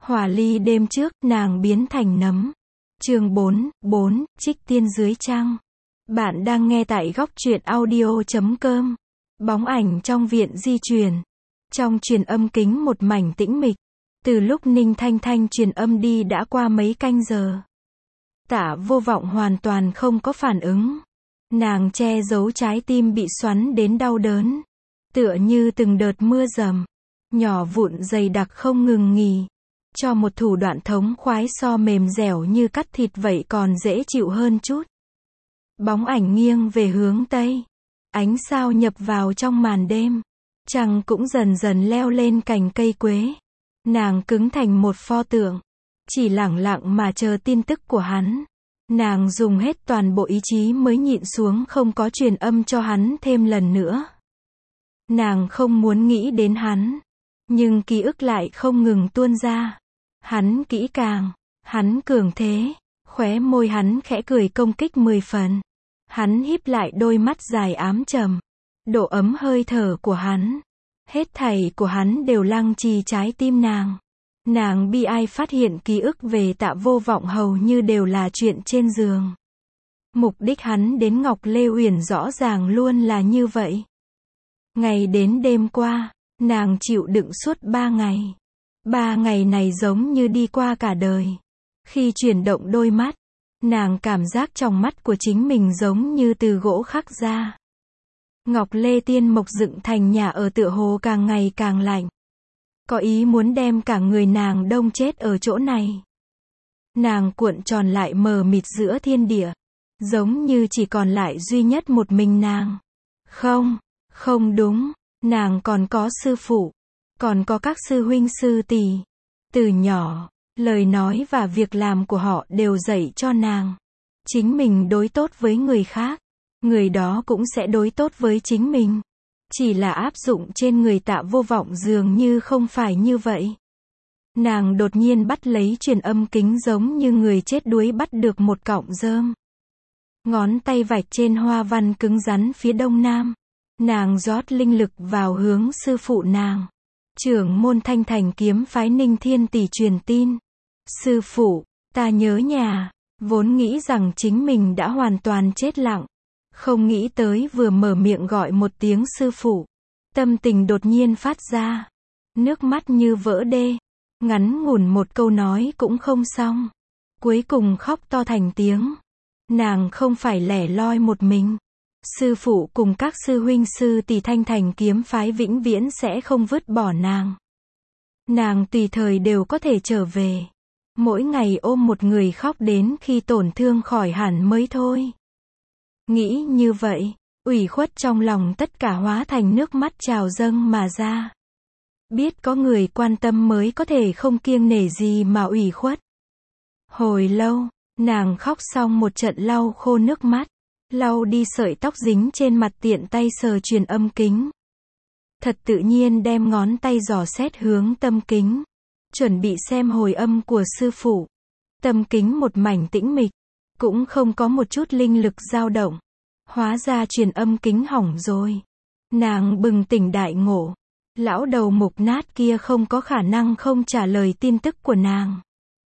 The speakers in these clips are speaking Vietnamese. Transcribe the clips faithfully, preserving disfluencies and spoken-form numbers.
Hỏa ly đêm trước, nàng biến thành nấm. Chương bốn, bốn, Trích tiên dưới trăng. Bạn đang nghe tại góc truyện audio chấm com. Bóng ảnh trong viện di truyền. Trong truyền âm kính một mảnh tĩnh mịch. Từ lúc Ninh Thanh Thanh truyền âm đi đã qua mấy canh giờ. Tạ Vô Vọng hoàn toàn không có phản ứng. Nàng che giấu trái tim bị xoắn đến đau đớn. Tựa như từng đợt mưa rầm. Nhỏ vụn dày đặc không ngừng nghỉ. Cho một thủ đoạn thống khoái so mềm dẻo như cắt thịt vậy còn dễ chịu hơn chút. Bóng ảnh nghiêng về hướng Tây. Ánh sao nhập vào trong màn đêm. Trăng cũng dần dần leo lên cành cây quế. Nàng cứng thành một pho tượng. Chỉ lẳng lặng mà chờ tin tức của hắn. Nàng dùng hết toàn bộ ý chí mới nhịn xuống không có truyền âm cho hắn thêm lần nữa. Nàng không muốn nghĩ đến hắn. Nhưng ký ức lại không ngừng tuôn ra. Hắn kỹ càng. Hắn cường thế. Khóe môi hắn khẽ cười công kích mười phần. Hắn híp lại đôi mắt dài ám trầm. Độ ấm hơi thở của hắn. Hết thảy của hắn đều lăng trì trái tim nàng. Nàng bi ai phát hiện ký ức về Tạ Vô Vọng hầu như đều là chuyện trên giường. Mục đích hắn đến Ngọc Lê Uyển rõ ràng luôn là như vậy. Ngày đến đêm qua, nàng chịu đựng suốt ba ngày. Ba ngày này giống như đi qua cả đời. Khi chuyển động đôi mắt, nàng cảm giác trong mắt của chính mình giống như từ gỗ khắc ra. Ngọc Lê Tiên Mộc dựng thành nhà ở tựa hồ càng ngày càng lạnh. Có ý muốn đem cả người nàng đông chết ở chỗ này. Nàng cuộn tròn lại mờ mịt giữa thiên địa. Giống như chỉ còn lại duy nhất một mình nàng. Không, không đúng, nàng còn có sư phụ. Còn có các sư huynh sư tỷ. Từ nhỏ, lời nói và việc làm của họ đều dạy cho nàng. Chính mình đối tốt với người khác. Người đó cũng sẽ đối tốt với chính mình. Chỉ là áp dụng trên người Tạ Vô Vọng dường như không phải như vậy. Nàng đột nhiên bắt lấy truyền âm kính giống như người chết đuối bắt được một cọng rơm. Ngón tay vạch trên hoa văn cứng rắn phía đông nam. Nàng rót linh lực vào hướng sư phụ nàng. Trưởng môn Thanh Thành kiếm phái Ninh Thiên Tỷ truyền tin. Sư phụ, ta nhớ nhà. Vốn nghĩ rằng chính mình đã hoàn toàn chết lặng. Không nghĩ tới vừa mở miệng gọi một tiếng sư phụ. Tâm tình đột nhiên phát ra. Nước mắt như vỡ đê. Ngắn ngủn một câu nói cũng không xong. Cuối cùng khóc to thành tiếng. Nàng không phải lẻ loi một mình. Sư phụ cùng các sư huynh sư tỷ Thanh Thành kiếm phái vĩnh viễn sẽ không vứt bỏ nàng. Nàng tùy thời đều có thể trở về. Mỗi ngày ôm một người khóc đến khi tổn thương khỏi hẳn mới thôi. Nghĩ như vậy, ủy khuất trong lòng tất cả hóa thành nước mắt trào dâng mà ra. Biết có người quan tâm mới có thể không kiêng nể gì mà ủy khuất. Hồi lâu, nàng khóc xong một trận lau khô nước mắt. Lau đi sợi tóc dính trên mặt tiện tay sờ truyền âm kính. Thật tự nhiên đem ngón tay dò xét hướng tâm kính. Chuẩn bị xem hồi âm của sư phụ. Tâm kính một mảnh tĩnh mịch. Cũng không có một chút linh lực dao động. Hóa ra truyền âm kính hỏng rồi. Nàng bừng tỉnh đại ngộ. Lão đầu mục nát kia không có khả năng không trả lời tin tức của nàng.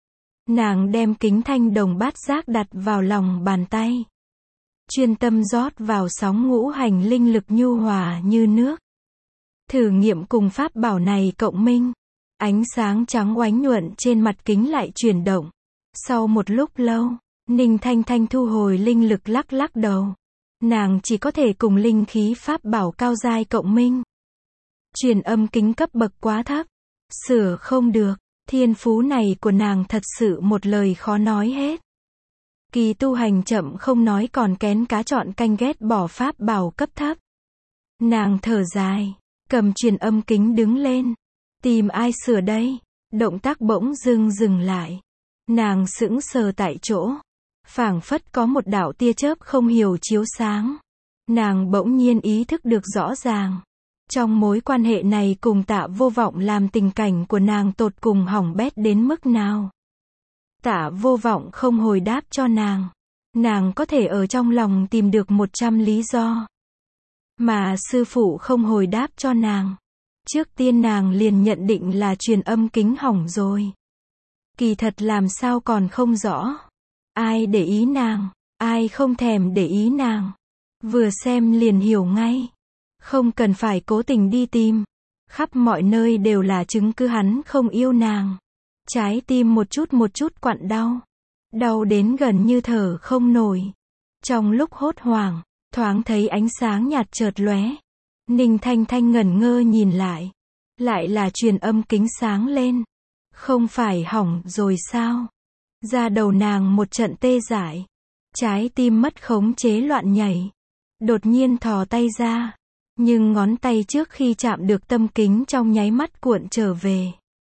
Nàng đem kính thanh đồng bát giác đặt vào lòng bàn tay. Chuyên tâm rót vào sóng ngũ hành linh lực nhu hòa như nước. Thử nghiệm cùng pháp bảo này cộng minh. Ánh sáng trắng oánh nhuận trên mặt kính lại chuyển động. Sau một lúc lâu, Ninh Thanh Thanh thu hồi linh lực lắc lắc đầu. Nàng chỉ có thể cùng linh khí pháp bảo cao giai cộng minh. Truyền âm kính cấp bậc quá thấp. Sửa không được. Thiên phú này của nàng thật sự một lời khó nói hết. Kỳ tu hành chậm không nói còn kén cá chọn canh ghét bỏ pháp bảo cấp thấp. Nàng thở dài. Cầm truyền âm kính đứng lên. Tìm ai sửa đây? Động tác bỗng dưng dừng lại. Nàng sững sờ tại chỗ. Phảng phất có một đạo tia chớp không hiểu chiếu sáng. Nàng bỗng nhiên ý thức được rõ ràng. Trong mối quan hệ này cùng Tạ Vô Vọng làm tình cảnh của nàng tột cùng hỏng bét đến mức nào. Tạ Vô Vọng không hồi đáp cho nàng. Nàng có thể ở trong lòng tìm được một trăm lý do. Mà sư phụ không hồi đáp cho nàng. Trước tiên nàng liền nhận định là truyền âm kính hỏng rồi. Kỳ thật làm sao còn không rõ. Ai để ý nàng, ai không thèm để ý nàng. Vừa xem liền hiểu ngay. Không cần phải cố tình đi tìm. Khắp mọi nơi đều là chứng cứ hắn không yêu nàng. Trái tim một chút một chút quặn đau. Đau đến gần như thở không nổi. Trong lúc hốt hoảng, thoáng thấy ánh sáng nhạt chợt lóe. Ninh Thanh Thanh ngẩn ngơ nhìn lại. Lại là truyền âm kính sáng lên. Không phải hỏng rồi sao? Da đầu nàng một trận tê dại. Trái tim mất khống chế loạn nhảy. Đột nhiên thò tay ra. Nhưng ngón tay trước khi chạm được tâm kính trong nháy mắt cuộn trở về.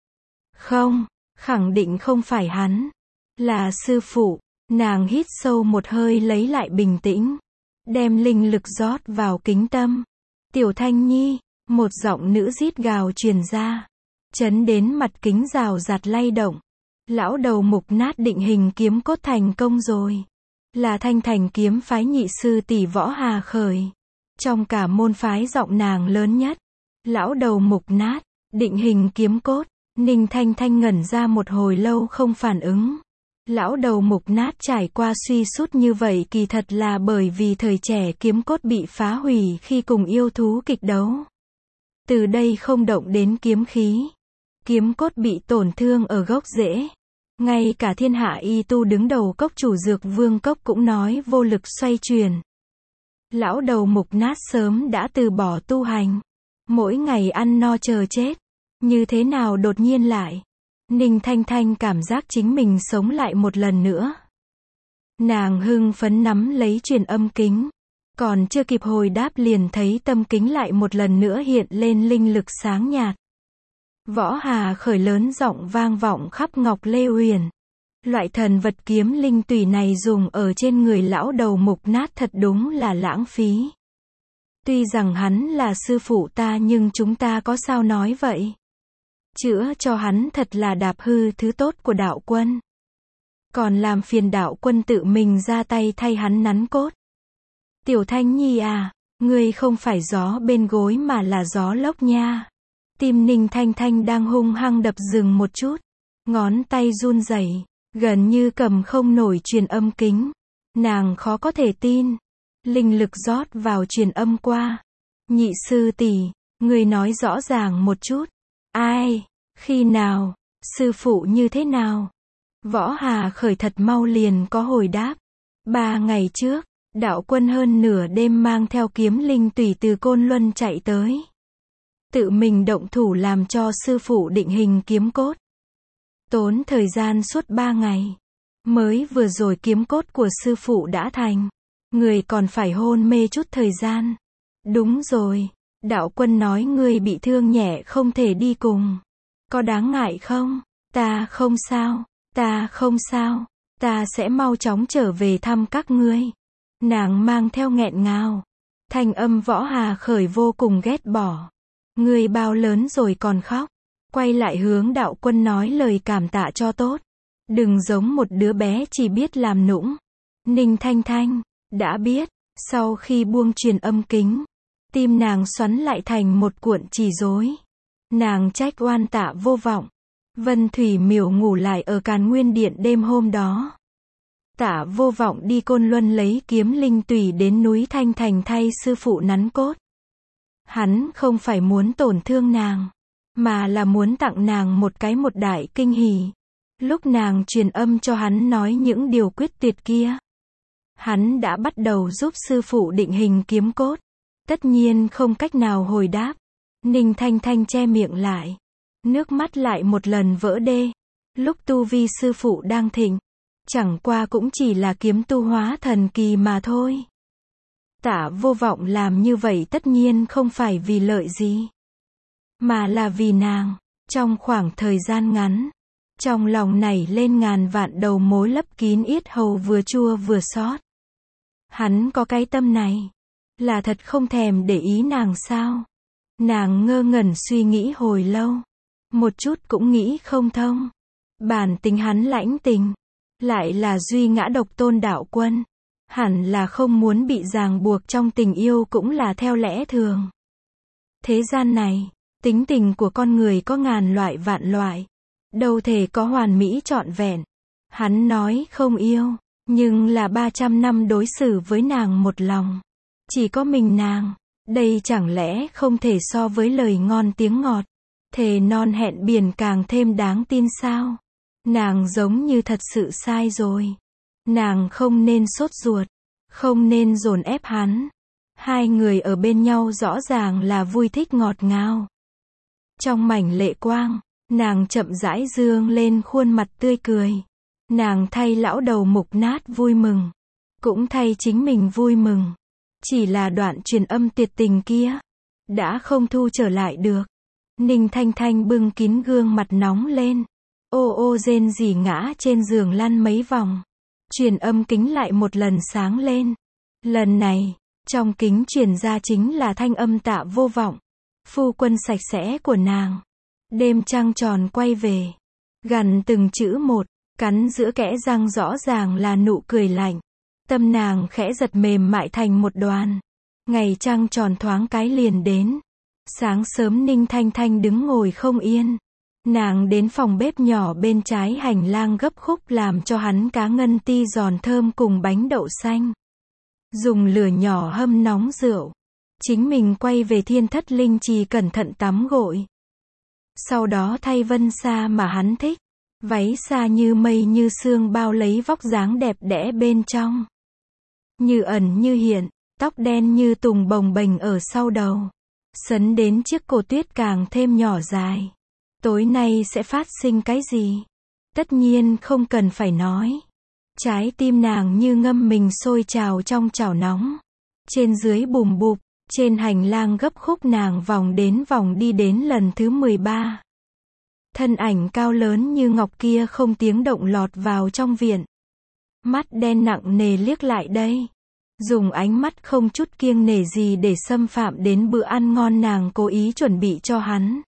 Không, khẳng định không phải hắn. Là sư phụ. Nàng hít sâu một hơi lấy lại bình tĩnh. Đem linh lực rót vào kính tâm. Tiểu Thanh Nhi, một giọng nữ rít gào truyền ra. Chấn đến mặt kính rào rạt lay động. Lão đầu mục nát định hình kiếm cốt thành công rồi. Là Thanh Thành kiếm phái nhị sư tỷ Võ Hà khởi. Trong cả môn phái giọng nàng lớn nhất. Lão đầu mục nát, định hình kiếm cốt. Ninh Thanh Thanh ngẩn ra một hồi lâu không phản ứng. Lão đầu mục nát trải qua suy sút như vậy kỳ thật là bởi vì thời trẻ kiếm cốt bị phá hủy khi cùng yêu thú kịch đấu. Từ đây không động đến kiếm khí. Kiếm cốt bị tổn thương ở gốc rễ. Ngay cả thiên hạ y tu đứng đầu cốc chủ dược vương cốc cũng nói vô lực xoay chuyển. Lão đầu mục nát sớm đã từ bỏ tu hành. Mỗi ngày ăn no chờ chết. Như thế nào đột nhiên lại. Ninh Thanh Thanh cảm giác chính mình sống lại một lần nữa. Nàng hưng phấn nắm lấy truyền âm kính. Còn chưa kịp hồi đáp liền thấy tâm kính lại một lần nữa hiện lên linh lực sáng nhạt. Võ Hà khởi lớn giọng vang vọng khắp Ngọc Lê Huyền. Loại thần vật kiếm linh tùy này dùng ở trên người lão đầu mục nát thật đúng là lãng phí. Tuy rằng hắn là sư phụ ta nhưng chúng ta có sao nói vậy. Chữa cho hắn thật là đạp hư thứ tốt của đạo quân. Còn làm phiền đạo quân tự mình ra tay thay hắn nắn cốt. Tiểu Thanh Nhi à, ngươi không phải gió bên gối mà là gió lốc nha. Tim Ninh Thanh Thanh đang hung hăng đập dừng một chút. Ngón tay run rẩy, gần như cầm không nổi truyền âm kính. Nàng khó có thể tin. Linh lực rót vào truyền âm qua. Nhị sư tỷ, ngươi nói rõ ràng một chút. Ai? Khi nào? Sư phụ như thế nào? Võ Hà khởi thật mau liền có hồi đáp. Ba ngày trước, đạo quân hơn nửa đêm mang theo kiếm linh tùy từ Côn Luân chạy tới. Tự mình động thủ làm cho sư phụ định hình kiếm cốt. Tốn thời gian suốt ba ngày. Mới vừa rồi kiếm cốt của sư phụ đã thành. Người còn phải hôn mê chút thời gian. Đúng rồi. Đạo quân nói ngươi bị thương nhẹ không thể đi cùng. Có đáng ngại không? Ta không sao. Ta không sao. Ta sẽ mau chóng trở về thăm các ngươi. Nàng mang theo nghẹn ngào. Thanh âm Võ Hà khởi vô cùng ghét bỏ. Ngươi bao lớn rồi còn khóc. Quay lại hướng đạo quân nói lời cảm tạ cho tốt. Đừng giống một đứa bé chỉ biết làm nũng. Ninh Thanh Thanh, đã biết. Sau khi buông truyền âm kính, tim nàng xoắn lại thành một cuộn chỉ rối. Nàng trách oan Tạ Vô Vọng. Vân Thủy Miểu ngủ lại ở Càn Nguyên Điện đêm hôm đó. Tạ Vô Vọng đi Côn Luân lấy kiếm linh tùy đến núi Thanh Thành thay sư phụ nắn cốt. Hắn không phải muốn tổn thương nàng, mà là muốn tặng nàng một cái một đại kinh hỉ. Lúc nàng truyền âm cho hắn nói những điều quyết tuyệt kia, hắn đã bắt đầu giúp sư phụ định hình kiếm cốt. Tất nhiên không cách nào hồi đáp. Ninh Thanh Thanh che miệng lại. Nước mắt lại một lần vỡ đê. Lúc tu vi sư phụ đang thịnh, chẳng qua cũng chỉ là kiếm tu hóa thần kỳ mà thôi. Tạ Vô Vọng làm như vậy tất nhiên không phải vì lợi gì, mà là vì nàng. Trong khoảng thời gian ngắn, trong lòng nảy lên ngàn vạn đầu mối lấp kín yết hầu vừa chua vừa xót. Hắn có cái tâm này, là thật không thèm để ý nàng sao? Nàng ngơ ngẩn suy nghĩ hồi lâu, một chút cũng nghĩ không thông. Bản tính hắn lãnh tình, lại là duy ngã độc tôn đạo quân, hẳn là không muốn bị ràng buộc trong tình yêu cũng là theo lẽ thường. Thế gian này, tính tình của con người có ngàn loại vạn loại, đâu thể có hoàn mỹ trọn vẹn. Hắn nói không yêu, nhưng là ba trăm năm đối xử với nàng một lòng. Chỉ có mình nàng. Đây chẳng lẽ không thể so với lời ngon tiếng ngọt. Thề non hẹn biển càng thêm đáng tin sao? Nàng giống như thật sự sai rồi. Nàng không nên sốt ruột. Không nên dồn ép hắn. Hai người ở bên nhau rõ ràng là vui thích ngọt ngào. Trong mảnh lệ quang, nàng chậm rãi dương lên khuôn mặt tươi cười. Nàng thay lão đầu mục nát vui mừng. Cũng thay chính mình vui mừng. Chỉ là đoạn truyền âm tuyệt tình kia. Đã không thu trở lại được. Ninh Thanh Thanh bưng kín gương mặt nóng lên. Ô ô rên rỉ ngã trên giường lăn mấy vòng. Truyền âm kính lại một lần sáng lên. Lần này, trong kính truyền ra chính là thanh âm Tạ Vô Vọng. Phu quân sạch sẽ của nàng. Đêm trăng tròn quay về. Gằn từng chữ một, cắn giữa kẽ răng rõ ràng là nụ cười lạnh. Tâm nàng khẽ giật mềm mại thành một đoàn. Ngày trăng tròn thoáng cái liền đến. Sáng sớm Ninh Thanh Thanh đứng ngồi không yên. Nàng đến phòng bếp nhỏ bên trái hành lang gấp khúc làm cho hắn cá ngân ti giòn thơm cùng bánh đậu xanh. Dùng lửa nhỏ hâm nóng rượu. Chính mình quay về Thiên Thất Linh Trì cẩn thận tắm gội. Sau đó thay vân sa mà hắn thích. Váy sa như mây như sương bao lấy vóc dáng đẹp đẽ bên trong. Như ẩn như hiện, tóc đen như tùng bồng bềnh ở sau đầu. Sấn đến chiếc cổ tuyết càng thêm nhỏ dài. Tối nay sẽ phát sinh cái gì? Tất nhiên không cần phải nói. Trái tim nàng như ngâm mình sôi trào trong chảo nóng. Trên dưới bùm bụp, trên hành lang gấp khúc nàng vòng đến vòng đi đến lần thứ mười ba. Thân ảnh cao lớn như ngọc kia không tiếng động lọt vào trong viện. Mắt đen nặng nề liếc lại đây. Dùng ánh mắt không chút kiêng nể gì để xâm phạm đến bữa ăn ngon nàng cố ý chuẩn bị cho hắn.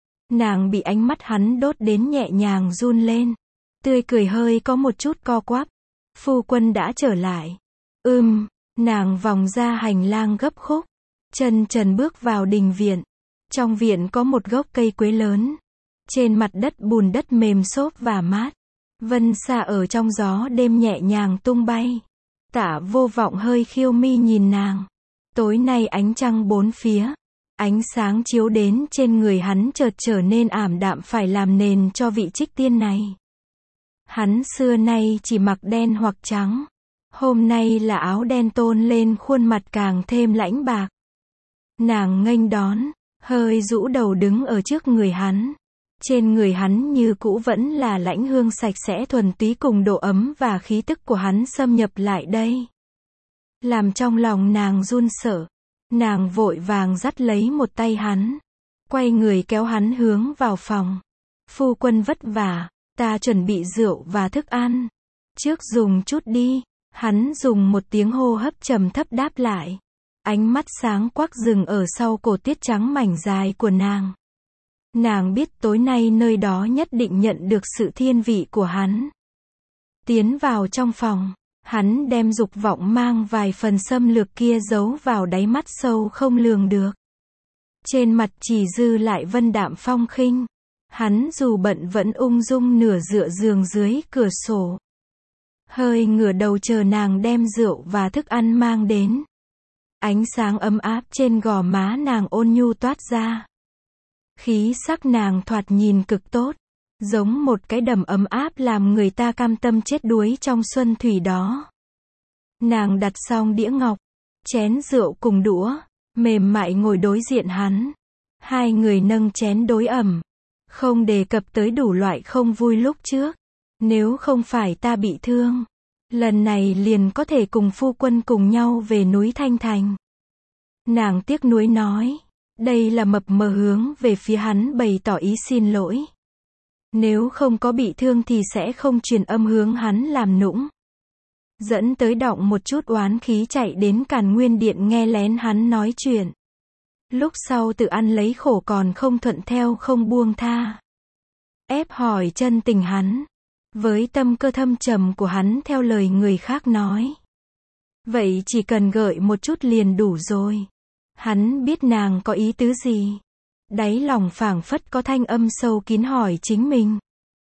Nàng bị ánh mắt hắn đốt đến nhẹ nhàng run lên. Tươi cười hơi có một chút co quắp. Phu quân đã trở lại. Ừm, nàng vòng ra hành lang gấp khúc. Chân trần bước vào đình viện. Trong viện có một gốc cây quế lớn. Trên mặt đất bùn đất mềm xốp và mát. Vân sa ở trong gió đêm nhẹ nhàng tung bay. Tạ Vô Vọng hơi khiêu mi nhìn nàng. Tối nay ánh trăng bốn phía. Ánh sáng chiếu đến trên người hắn chợt trở nên ảm đạm phải làm nền cho vị trích tiên này. Hắn xưa nay chỉ mặc đen hoặc trắng. Hôm nay là áo đen tôn lên khuôn mặt càng thêm lãnh bạc. Nàng nghênh đón, hơi rũ đầu đứng ở trước người hắn. Trên người hắn như cũ vẫn là lãnh hương sạch sẽ thuần túy cùng độ ấm và khí tức của hắn xâm nhập lại đây. Làm trong lòng nàng run sợ. Nàng vội vàng dắt lấy một tay hắn. Quay người kéo hắn hướng vào phòng. Phu quân vất vả, ta chuẩn bị rượu và thức ăn. Trước dùng chút đi. Hắn dùng một tiếng hô hấp trầm thấp đáp lại. Ánh mắt sáng quắc dừng ở sau cổ tiết trắng mảnh dài của nàng. Nàng biết tối nay nơi đó nhất định nhận được sự thiên vị của hắn. Tiến vào trong phòng, hắn đem dục vọng mang vài phần xâm lược kia giấu vào đáy mắt sâu không lường được. Trên mặt chỉ dư lại vân đạm phong khinh. Hắn dù bận vẫn ung dung nửa dựa giường dưới cửa sổ. Hơi ngửa đầu chờ nàng đem rượu và thức ăn mang đến. Ánh sáng ấm áp trên gò má nàng ôn nhu toát ra. Khí sắc nàng thoạt nhìn cực tốt. Giống một cái đầm ấm áp làm người ta cam tâm chết đuối trong xuân thủy đó. Nàng đặt xong đĩa ngọc, chén rượu cùng đũa, mềm mại ngồi đối diện hắn. Hai người nâng chén đối ẩm. Không đề cập tới đủ loại không vui lúc trước. Nếu không phải ta bị thương, lần này liền có thể cùng phu quân cùng nhau về núi Thanh Thành. Nàng tiếc nuối nói. Đây là mập mờ hướng về phía hắn bày tỏ ý xin lỗi. Nếu không có bị thương thì sẽ không truyền âm hướng hắn làm nũng. Dẫn tới động một chút oán khí chạy đến Càn Nguyên Điện nghe lén hắn nói chuyện. Lúc sau tự ăn lấy khổ còn không thuận theo không buông tha. Ép hỏi chân tình hắn. Với tâm cơ thâm trầm của hắn theo lời người khác nói. Vậy chỉ cần gợi một chút liền đủ rồi. Hắn biết nàng có ý tứ gì. Đáy lòng phảng phất có thanh âm sâu kín hỏi chính mình.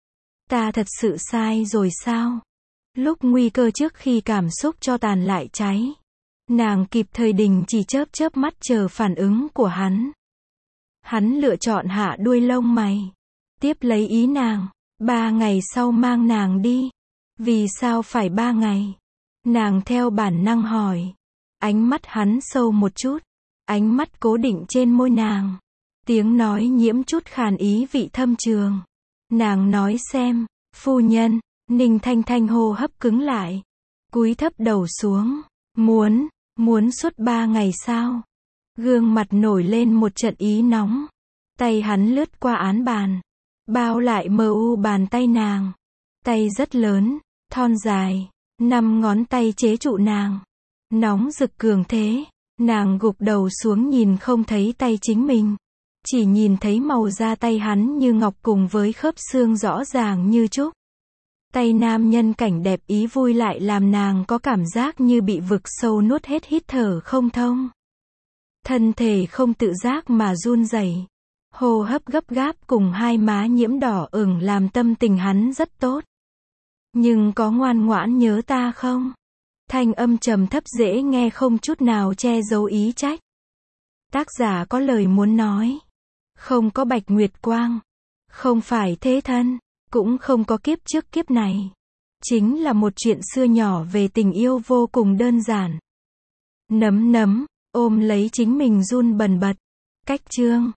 Ta thật sự sai rồi sao? Lúc nguy cơ trước khi cảm xúc cho tàn lại cháy. Nàng kịp thời đình chỉ chớp chớp mắt chờ phản ứng của hắn. Hắn lựa chọn hạ đuôi lông mày. Tiếp lấy ý nàng. Ba ngày sau mang nàng đi. Vì sao phải ba ngày? Nàng theo bản năng hỏi. Ánh mắt hắn sâu một chút. Ánh mắt cố định trên môi nàng. Tiếng nói nhiễm chút khàn ý vị thâm trường. Nàng nói xem, phu nhân. Ninh Thanh Thanh hô hấp cứng lại. Cúi thấp đầu xuống. Muốn, muốn suốt ba ngày sao? Gương mặt nổi lên một trận ý nóng. Tay hắn lướt qua án bàn. Bao lại mờ u bàn tay nàng. Tay rất lớn, thon dài. Năm ngón tay chế trụ nàng. Nóng rực cường thế. Nàng gục đầu xuống nhìn không thấy tay chính mình. Chỉ nhìn thấy màu da tay hắn như ngọc cùng với khớp xương rõ ràng như trúc. Tay nam nhân cảnh đẹp ý vui lại làm nàng có cảm giác như bị vực sâu nuốt hết hít thở không thông. Thân thể không tự giác mà run rẩy. Hô hấp gấp gáp cùng hai má nhiễm đỏ ửng làm tâm tình hắn rất tốt. Nhưng có ngoan ngoãn nhớ ta không? Thanh âm trầm thấp dễ nghe không chút nào che giấu ý trách. Tác giả có lời muốn nói. Không có Bạch Nguyệt Quang. Không phải thế thân. Cũng không có kiếp trước kiếp này. Chính là một chuyện xưa nhỏ về tình yêu vô cùng đơn giản. Nấm nấm, ôm lấy chính mình run bần bật. Cách chương.